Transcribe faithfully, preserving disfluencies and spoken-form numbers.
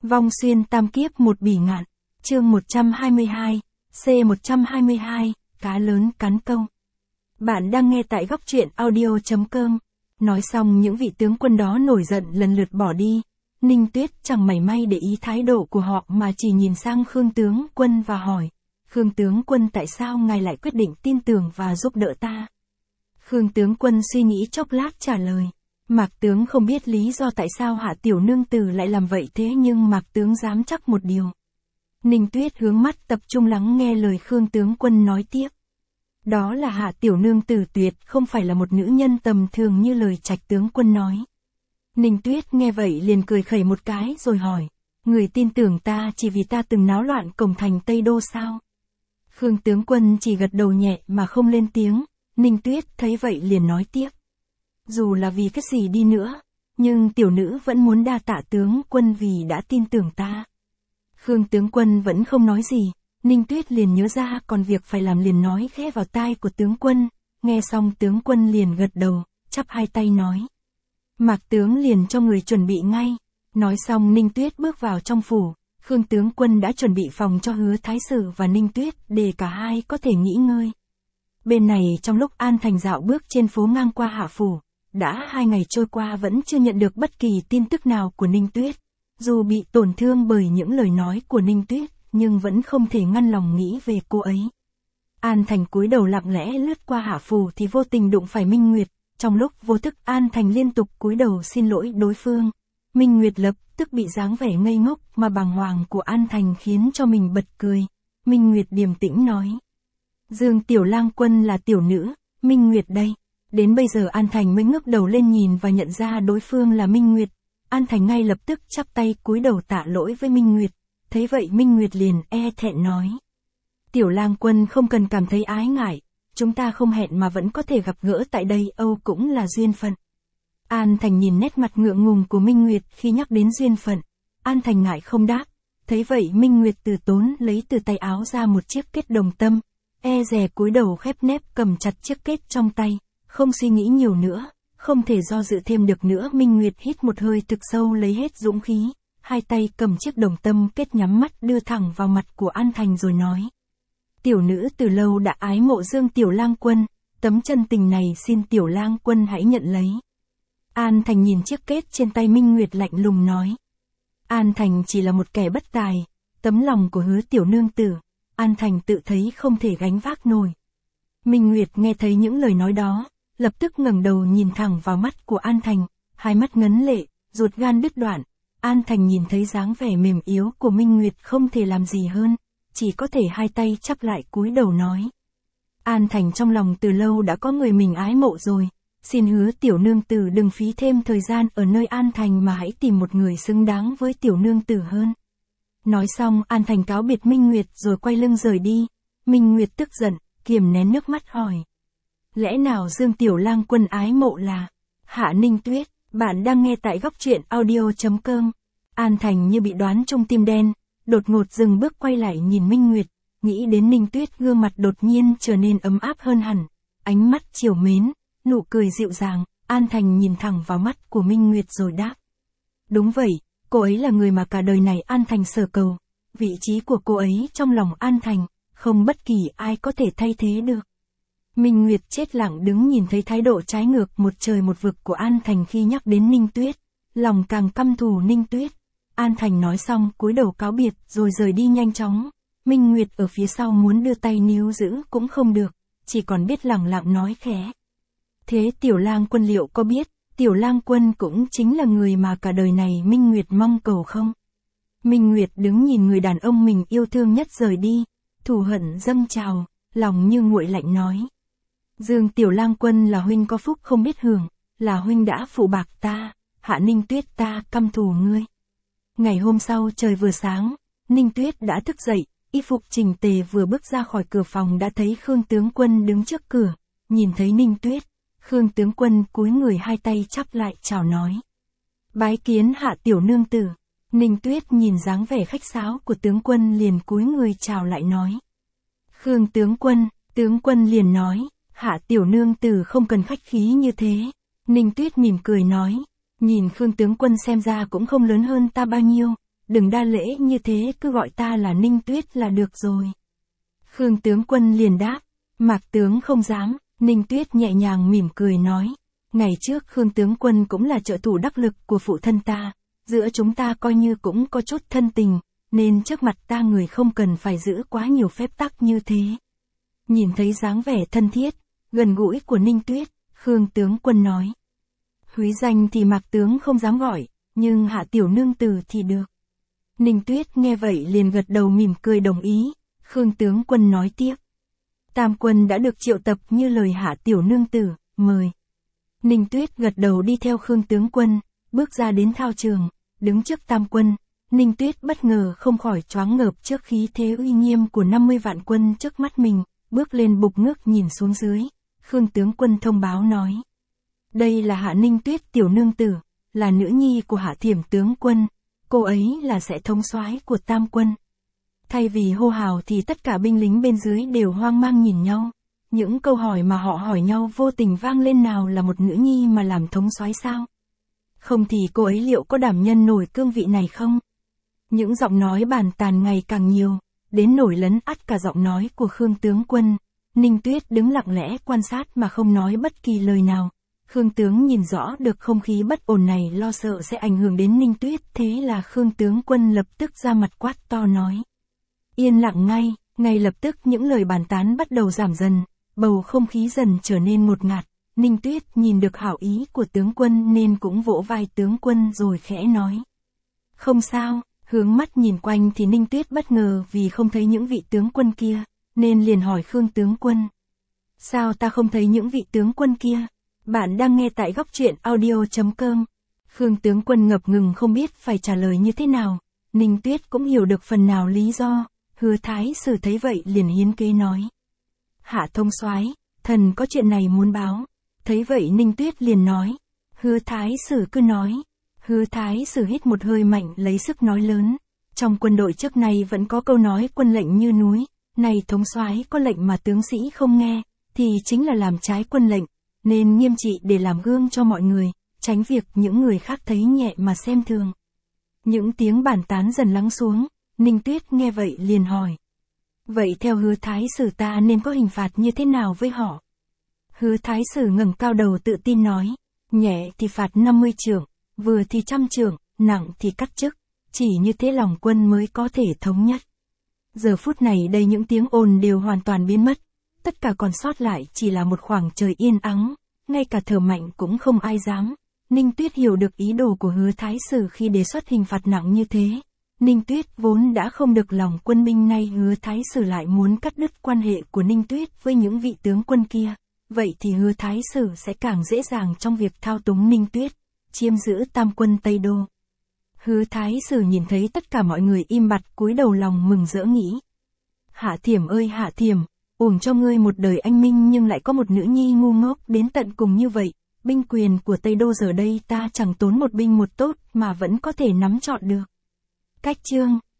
Vong xuyên tam kiếp một bỉ ngạn, chương một trăm hai mươi hai, C một trăm hai mươi hai, cá lớn cắn câu. Bạn đang nghe tại góc truyện audio chấm com. Nói xong những vị tướng quân đó nổi giận lần lượt bỏ đi. Ninh Tuyết chẳng mảy may để ý thái độ của họ mà chỉ nhìn sang Khương tướng quân và hỏi. Khương tướng quân, tại sao ngài lại quyết định tin tưởng và giúp đỡ ta? Khương tướng quân suy nghĩ chốc lát trả lời. Mạc tướng không biết lý do tại sao Hạ tiểu nương tử lại làm vậy, thế nhưng Mạc tướng dám chắc một điều. Ninh Tuyết hướng mắt tập trung lắng nghe lời Khương tướng quân nói tiếp. Đó là Hạ tiểu nương tử tuyệt không phải là một nữ nhân tầm thường như lời Trạch tướng quân nói. Ninh Tuyết nghe vậy liền cười khẩy một cái rồi hỏi. Người tin tưởng ta chỉ vì ta từng náo loạn cổng thành Tây Đô sao? Khương tướng quân chỉ gật đầu nhẹ mà không lên tiếng. Ninh Tuyết thấy vậy liền nói tiếp. Dù là vì cái gì đi nữa, nhưng tiểu nữ vẫn muốn đa tạ tướng quân vì đã tin tưởng ta. Khương tướng quân vẫn không nói gì, Ninh Tuyết liền nhớ ra còn việc phải làm liền nói khẽ vào tai của tướng quân, nghe xong tướng quân liền gật đầu, chắp hai tay nói. Mạc tướng liền cho người chuẩn bị ngay, nói xong Ninh Tuyết bước vào trong phủ, Khương tướng quân đã chuẩn bị phòng cho Hứa Thái Sử và Ninh Tuyết để cả hai có thể nghỉ ngơi. Bên này trong lúc An Thành dạo bước trên phố ngang qua Hạ Phủ, đã hai ngày trôi qua vẫn chưa nhận được bất kỳ tin tức nào của Ninh Tuyết. Dù bị tổn thương bởi những lời nói của Ninh Tuyết, nhưng vẫn không thể ngăn lòng nghĩ về cô ấy. An Thành cúi đầu lặng lẽ lướt qua Hạ Phủ thì vô tình đụng phải Minh Nguyệt. Trong lúc vô thức An Thành liên tục cúi đầu xin lỗi đối phương. Minh Nguyệt lập tức bị dáng vẻ ngây ngốc mà bàng hoàng của An Thành khiến cho mình bật cười. Minh Nguyệt điềm tĩnh nói. Dương tiểu lang quân là tiểu nữ, Minh Nguyệt đây. Đến bây giờ An Thành mới ngước đầu lên nhìn và nhận ra đối phương là Minh Nguyệt. An Thành ngay lập tức chắp tay cúi đầu tạ lỗi với Minh Nguyệt. Thấy vậy Minh Nguyệt liền e thẹn nói. Tiểu lang quân không cần cảm thấy ái ngại. Chúng ta không hẹn mà vẫn có thể gặp gỡ tại đây, âu cũng là duyên phận. An Thành nhìn nét mặt ngượng ngùng của Minh Nguyệt khi nhắc đến duyên phận. An Thành ngại không đáp. Thấy vậy Minh Nguyệt từ tốn lấy từ tay áo ra một chiếc kết đồng tâm. E dè cúi đầu khép nép cầm chặt chiếc kết trong tay. Không suy nghĩ nhiều nữa, không thể do dự thêm được nữa. Minh Nguyệt hít một hơi thực sâu lấy hết dũng khí, hai tay cầm chiếc đồng tâm kết nhắm mắt đưa thẳng vào mặt của An Thành rồi nói. Tiểu nữ từ lâu đã ái mộ Dương tiểu lang quân, tấm chân tình này xin tiểu lang quân hãy nhận lấy. An Thành nhìn chiếc kết trên tay Minh Nguyệt lạnh lùng nói. An Thành chỉ là một kẻ bất tài, tấm lòng của Hứa tiểu nương tử, An Thành tự thấy không thể gánh vác nổi. Minh Nguyệt nghe thấy những lời nói đó, lập tức ngẩng đầu nhìn thẳng vào mắt của An Thành, hai mắt ngấn lệ, ruột gan đứt đoạn. An Thành nhìn thấy dáng vẻ mềm yếu của Minh Nguyệt không thể làm gì hơn, chỉ có thể hai tay chắp lại cúi đầu nói. An Thành trong lòng từ lâu đã có người mình ái mộ rồi, xin Hứa tiểu nương tử đừng phí thêm thời gian ở nơi An Thành mà hãy tìm một người xứng đáng với tiểu nương tử hơn. Nói xong An Thành cáo biệt Minh Nguyệt rồi quay lưng rời đi. Minh Nguyệt tức giận, kiềm nén nước mắt hỏi. Lẽ nào Dương tiểu lang quân ái mộ là Hạ Ninh Tuyết? Bạn đang nghe tại góc truyện audio chấm com. An Thành như bị đoán trong tim đen, đột ngột dừng bước quay lại nhìn Minh Nguyệt, nghĩ đến Ninh Tuyết gương mặt đột nhiên trở nên ấm áp hơn hẳn, ánh mắt trìu mến, nụ cười dịu dàng. An Thành nhìn thẳng vào mắt của Minh Nguyệt rồi đáp. Đúng vậy, cô ấy là người mà cả đời này An Thành sở cầu, vị trí của cô ấy trong lòng An Thành, không bất kỳ ai có thể thay thế được. Minh Nguyệt chết lặng đứng nhìn thấy thái độ trái ngược một trời một vực của An Thành khi nhắc đến Ninh Tuyết, lòng càng căm thù Ninh Tuyết. An Thành nói xong cúi đầu cáo biệt rồi rời đi nhanh chóng. Minh Nguyệt ở phía sau muốn đưa tay níu giữ cũng không được, chỉ còn biết lặng lặng nói khẽ. Thế tiểu lang quân liệu có biết, tiểu lang quân cũng chính là người mà cả đời này Minh Nguyệt mong cầu không? Minh Nguyệt đứng nhìn người đàn ông mình yêu thương nhất rời đi, thù hận dâng trào, lòng như nguội lạnh nói. Dương tiểu lang quân là huynh có phúc không biết hưởng, là huynh đã phụ bạc ta, Hạ Ninh Tuyết ta căm thù ngươi. Ngày hôm sau trời vừa sáng, Ninh Tuyết đã thức dậy, y phục chỉnh tề vừa bước ra khỏi cửa phòng đã thấy Khương tướng quân đứng trước cửa, nhìn thấy Ninh Tuyết, Khương tướng quân cúi người hai tay chắp lại chào nói. Bái kiến Hạ tiểu nương tử. Ninh Tuyết nhìn dáng vẻ khách sáo của tướng quân liền cúi người chào lại nói. Khương tướng quân, tướng quân liền nói. Hạ tiểu nương tử không cần khách khí như thế. Ninh Tuyết mỉm cười nói. Nhìn Khương tướng quân xem ra cũng không lớn hơn ta bao nhiêu, đừng đa lễ như thế, cứ gọi ta là Ninh Tuyết là được rồi. Khương tướng quân liền đáp, Mạc tướng không dám. Ninh Tuyết nhẹ nhàng mỉm cười nói, ngày trước Khương tướng quân cũng là trợ thủ đắc lực của phụ thân ta, giữa chúng ta coi như cũng có chút thân tình, nên trước mặt ta người không cần phải giữ quá nhiều phép tắc như thế. Nhìn thấy dáng vẻ thân thiết, gần gũi của Ninh Tuyết, Khương tướng quân nói, húy danh thì Mạc tướng không dám gọi, nhưng hạ tiểu nương tử thì được. Ninh Tuyết nghe vậy liền gật đầu mỉm cười đồng ý. Khương tướng quân nói tiếp, Tam quân đã được triệu tập như lời hạ tiểu nương tử, mời. Ninh Tuyết gật đầu đi theo Khương tướng quân, bước ra đến thao trường, đứng trước Tam quân. Ninh Tuyết bất ngờ không khỏi choáng ngợp trước khí thế uy nghiêm của năm mươi vạn quân trước mắt mình, bước lên bục ngước nhìn xuống dưới. Khương tướng quân thông báo nói, đây là hạ Ninh Tuyết tiểu nương tử, là nữ nhi của hạ Thiểm tướng quân, cô ấy là sẽ thống soái của Tam quân. Thay vì hô hào thì tất cả binh lính bên dưới đều hoang mang nhìn nhau. Những câu hỏi mà họ hỏi nhau vô tình vang lên, nào là một nữ nhi mà làm thống soái sao? Không thì cô ấy liệu có đảm nhân nổi cương vị này không? Những giọng nói bàn tàn ngày càng nhiều, đến nổi lấn át cả giọng nói của Khương tướng quân. Ninh Tuyết đứng lặng lẽ quan sát mà không nói bất kỳ lời nào. Khương tướng nhìn rõ được không khí bất ổn này, lo sợ sẽ ảnh hưởng đến Ninh Tuyết, thế là Khương tướng quân lập tức ra mặt quát to nói, yên lặng ngay. Ngay lập tức những lời bàn tán bắt đầu giảm dần, bầu không khí dần trở nên ngột ngạt. Ninh Tuyết nhìn được hảo ý của tướng quân nên cũng vỗ vai tướng quân rồi khẽ nói, không sao. Hướng mắt nhìn quanh thì Ninh Tuyết bất ngờ vì không thấy những vị tướng quân kia, nên liền hỏi Khương tướng quân, sao ta không thấy những vị tướng quân kia? Bạn đang nghe tại góc truyện audio chấm com. Khương tướng quân ngập ngừng không biết phải trả lời như thế nào. Ninh Tuyết cũng hiểu được phần nào lý do. Hứa Thái Sử thấy vậy liền hiến kế nói, hạ thông soái, thần có chuyện này muốn báo. Thấy vậy Ninh Tuyết liền nói, Hứa Thái Sử cứ nói. Hứa Thái Sử hít một hơi mạnh lấy sức nói lớn, trong quân đội trước này vẫn có câu nói quân lệnh như núi, này thống soái có lệnh mà tướng sĩ không nghe, thì chính là làm trái quân lệnh, nên nghiêm trị để làm gương cho mọi người, tránh việc những người khác thấy nhẹ mà xem thường. Những tiếng bàn tán dần lắng xuống, Ninh Tuyết nghe vậy liền hỏi, vậy theo Hứa Thái Sử ta nên có hình phạt như thế nào với họ? Hứa Thái Sử ngẩng cao đầu tự tin nói, nhẹ thì phạt năm mươi trượng, vừa thì trăm trượng, nặng thì cắt chức, chỉ như thế lòng quân mới có thể thống nhất. Giờ phút này đây những tiếng ồn đều hoàn toàn biến mất, tất cả còn sót lại chỉ là một khoảng trời yên ắng, ngay cả thở mạnh cũng không ai dám. Ninh Tuyết hiểu được ý đồ của Hứa Thái Sử khi đề xuất hình phạt nặng như thế. Ninh Tuyết vốn đã không được lòng quân binh, nay Hứa Thái Sử lại muốn cắt đứt quan hệ của Ninh Tuyết với những vị tướng quân kia, vậy thì Hứa Thái Sử sẽ càng dễ dàng trong việc thao túng Ninh Tuyết, chiếm giữ Tam quân Tây Đô. Hứa Thái Sử nhìn thấy tất cả mọi người im bặt cúi đầu lòng mừng rỡ nghĩ, Hạ Thiểm ơi Hạ Thiểm, uổng cho ngươi một đời anh minh nhưng lại có một nữ nhi ngu ngốc đến tận cùng như vậy. Binh quyền của Tây Đô giờ đây ta chẳng tốn một binh một tốt mà vẫn có thể nắm trọn được. Cách chương